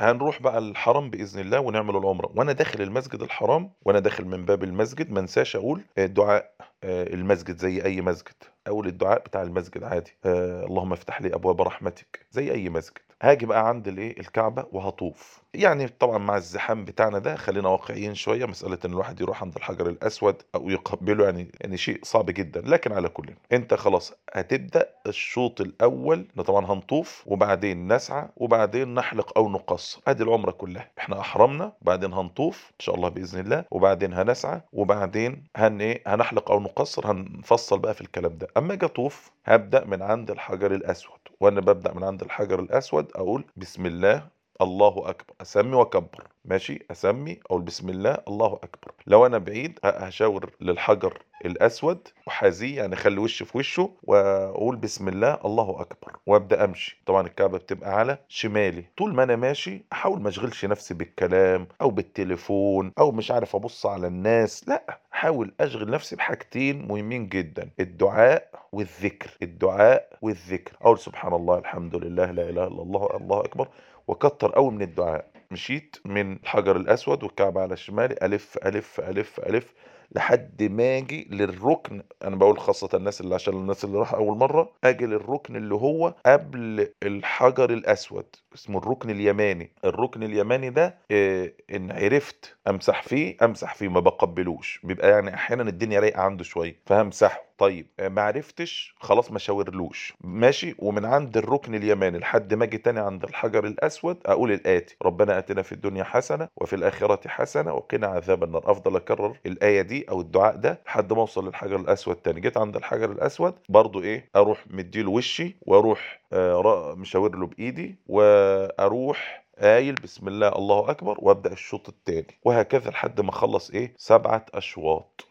هنروح بقى الحرم بإذن الله ونعمل العمرة، وأنا داخل المسجد الحرام، وأنا داخل من باب المسجد ما انساش أقول دعاء المسجد زي أي مسجد، أقول الدعاء بتاع المسجد عادي، اللهم افتح لي أبواب رحمتك زي أي مسجد. هاجي بقى عند الإيه الكعبة وهطوف، يعني طبعا مع الزحام بتاعنا ده خلينا واقعيين شوية، مسألة إن الواحد يروح عند الحجر الأسود أو يقبله يعني شيء صعب جدا، لكن على كل أنت خلاص هتبدأ الشوط الأول، طبعا هنطوف وبعدين نسعى وبعدين نحلق أو نقصر، ادي العمرة كلها. احنا احرمنا وبعدين هنطوف ان شاء الله باذن الله، وبعدين هنسعى وبعدين هنحلق او نقصر، هنفصل بقى في الكلام ده. اما اجي اطوف هبدا من عند الحجر الاسود، وانا ببدا من عند الحجر الاسود اقول بسم الله الله اكبر، اسمي واكبر، ماشي، اسمي اقول بسم الله الله اكبر. لو انا بعيد هشاور للحجر الاسود وحاذيه، يعني اخلي وشي في وشه واقول بسم الله الله اكبر وابدا امشي. طبعا الكعبه بتبقى على شمالي، طول ما انا ماشي احاول ما اشغلش نفسي بالكلام او بالتليفون او مش عارف ابص على الناس، لا، احاول اشغل نفسي بحاجتين مهمين جدا: الدعاء والذكر. الدعاء والذكر، اقول سبحان الله الحمد لله لا اله الا الله الله اكبر، وكتر قوي من الدعاء. مشيت من الحجر الاسود والكعبه على شمالي، الف الف الف الف لحد ما اجي للركن. انا بقول خاصة الناس اللي عشان الناس اللي راح اول مرة، اجي للركن اللي هو قبل الحجر الاسود، اسمه الركن اليماني. الركن اليماني ده ان عرفت امسح فيه امسح فيه، ما بقبلوش، بيبقى يعني احيانا الدنيا رايقة عنده شوية فهمسحه. طيب ما عرفتش خلاص ما شاورلوش، ماشي. ومن عند الركن اليماني لحد ما اجي تاني عند الحجر الاسود اقول الاتي: ربنا اتنا في الدنيا حسنه وفي الاخره حسنه وقنا عذاب النار. افضل اكرر الايه دي او الدعاء ده لحد ما اوصل للحجر الاسود تاني. جيت عند الحجر الاسود برضو اروح مديله وشي واروح مشاور له بايدي واروح قايل بسم الله الله اكبر وابدا الشوط التاني، وهكذا لحد ما اخلص 7 اشواط.